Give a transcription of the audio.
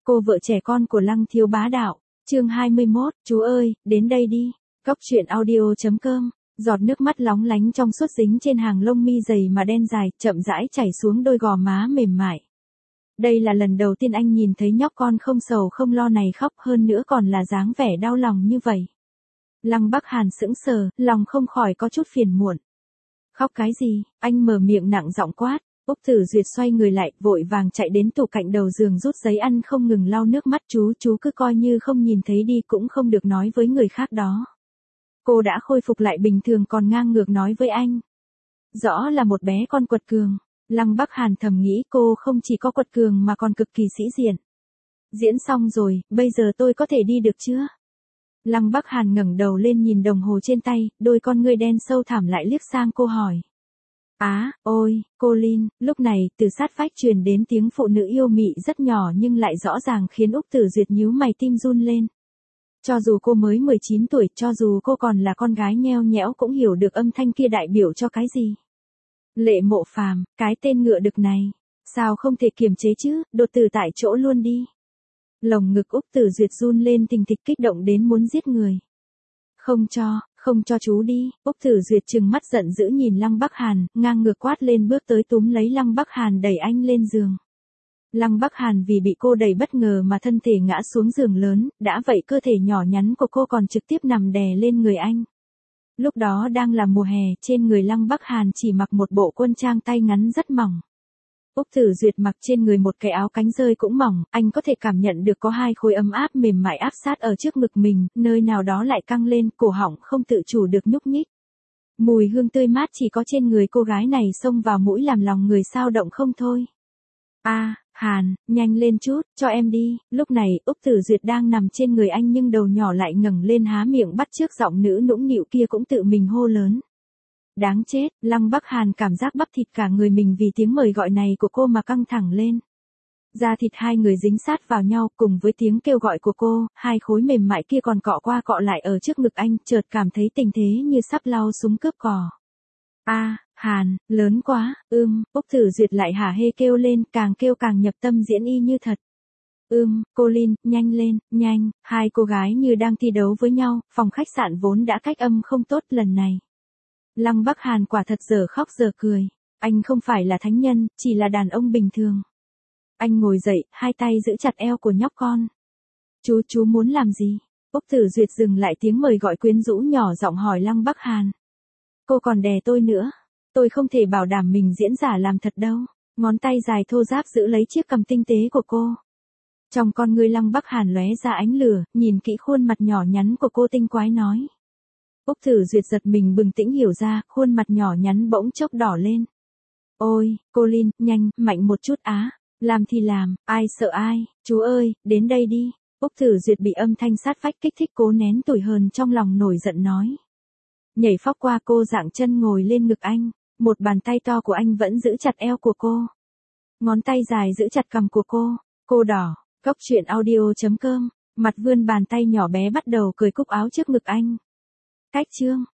Cô vợ trẻ con của Lăng Thiếu Bá Đạo, chương 21, chú ơi, đến đây đi. Cóc truyện audio.com, giọt nước mắt lóng lánh trong suốt dính trên hàng lông mi dày mà đen dài, chậm rãi chảy xuống đôi gò má mềm mại. Đây là lần đầu tiên anh nhìn thấy nhóc con không sầu không lo này khóc, hơn nữa còn là dáng vẻ đau lòng như vậy. Lăng Bắc Hàn sững sờ, lòng không khỏi có chút phiền muộn. Khóc cái gì? Anh mở miệng nặng giọng quát. Úc Tử Duyệt xoay người lại, vội vàng chạy đến tủ cạnh đầu giường rút giấy ăn không ngừng lau nước mắt. Chú cứ coi như không nhìn thấy đi, cũng không được nói với người khác đó. Cô đã khôi phục lại bình thường còn ngang ngược nói với anh. Rõ là một bé con quật cường. Lăng Bắc Hàn thầm nghĩ cô không chỉ có quật cường mà còn cực kỳ sĩ diện. Diễn xong rồi, bây giờ tôi có thể đi được chưa? Lăng Bắc Hàn ngẩng đầu lên nhìn đồng hồ trên tay, đôi con ngươi đen sâu thẳm lại liếc sang cô hỏi. Ôi, cô Linh, lúc này, từ sát vách truyền đến tiếng phụ nữ yêu mị rất nhỏ nhưng lại rõ ràng khiến Úc Tử Duyệt nhíu mày tim run lên. Cho dù cô mới 19 tuổi, cho dù cô còn là con gái nheo nhẽo cũng hiểu được âm thanh kia đại biểu cho cái gì. Lệ Mộ Phàm, cái tên ngựa đực này, sao không thể kiềm chế chứ, đột tử tại chỗ luôn đi. Lồng ngực Úc Tử Duyệt run lên thình thịch kích động đến muốn giết người. Không cho chú đi. Úc Tử Duyệt trừng mắt giận dữ nhìn Lăng Bắc Hàn, ngang ngược quát lên bước tới túm lấy Lăng Bắc Hàn đẩy anh lên giường. Lăng Bắc Hàn vì bị cô đẩy bất ngờ mà thân thể ngã xuống giường lớn, đã vậy cơ thể nhỏ nhắn của cô còn trực tiếp nằm đè lên người anh. Lúc đó đang là mùa hè, trên người Lăng Bắc Hàn chỉ mặc một bộ quân trang tay ngắn rất mỏng. Úc Tử Duyệt mặc trên người một cái áo cánh rơi cũng mỏng, anh có thể cảm nhận được có hai khối ấm áp mềm mại áp sát ở trước ngực mình, nơi nào đó lại căng lên, cổ họng không tự chủ được nhúc nhích. Mùi hương tươi mát chỉ có trên người cô gái này xông vào mũi làm lòng người xao động không thôi. Hàn, nhanh lên chút, cho em đi. Lúc này, Úc Tử Duyệt đang nằm trên người anh nhưng đầu nhỏ lại ngẩng lên há miệng bắt chước giọng nữ nũng nịu kia cũng tự mình hô lớn. Đáng chết, Lăng Bắc Hàn cảm giác bắp thịt cả người mình vì tiếng mời gọi này của cô mà căng thẳng lên. Da thịt hai người dính sát vào nhau cùng với tiếng kêu gọi của cô, hai khối mềm mại kia còn cọ qua cọ lại ở trước ngực anh, chợt cảm thấy tình thế như sắp lao súng cướp cò. Hàn, lớn quá, Úc Tử Duyệt lại hả hê kêu lên, càng kêu càng nhập tâm diễn y như thật. Cô Linh, nhanh lên, nhanh, hai cô gái như đang thi đấu với nhau, phòng khách sạn vốn đã cách âm không tốt lần này. Lăng Bắc Hàn quả thật giờ khóc giờ cười. Anh không phải là thánh nhân, chỉ là đàn ông bình thường. Anh ngồi dậy, hai tay giữ chặt eo của nhóc con. Chú muốn làm gì? Úc Tử Duyệt dừng lại tiếng mời gọi quyến rũ nhỏ giọng hỏi Lăng Bắc Hàn. Cô còn đè tôi nữa. Tôi không thể bảo đảm mình diễn giả làm thật đâu. Ngón tay dài thô ráp giữ lấy chiếc cằm tinh tế của cô. Trong con ngươi Lăng Bắc Hàn lóe ra ánh lửa, nhìn kỹ khuôn mặt nhỏ nhắn của cô tinh quái nói. Úc Tử Duyệt giật mình bừng tỉnh hiểu ra, khuôn mặt nhỏ nhắn bỗng chốc đỏ lên. Ôi, cô Linh, nhanh, mạnh một chút làm thì làm, ai sợ ai, chú ơi, đến đây đi. Úc Tử Duyệt bị âm thanh sát vách kích thích cố nén tủi hờn trong lòng nổi giận nói. Nhảy phóc qua cô dạng chân ngồi lên ngực anh, một bàn tay to của anh vẫn giữ chặt eo của cô. Ngón tay dài giữ chặt cằm của cô đỏ, cóc truyện audio.com, mặt vươn bàn tay nhỏ bé bắt đầu cởi cúc áo trước ngực anh. Cách chương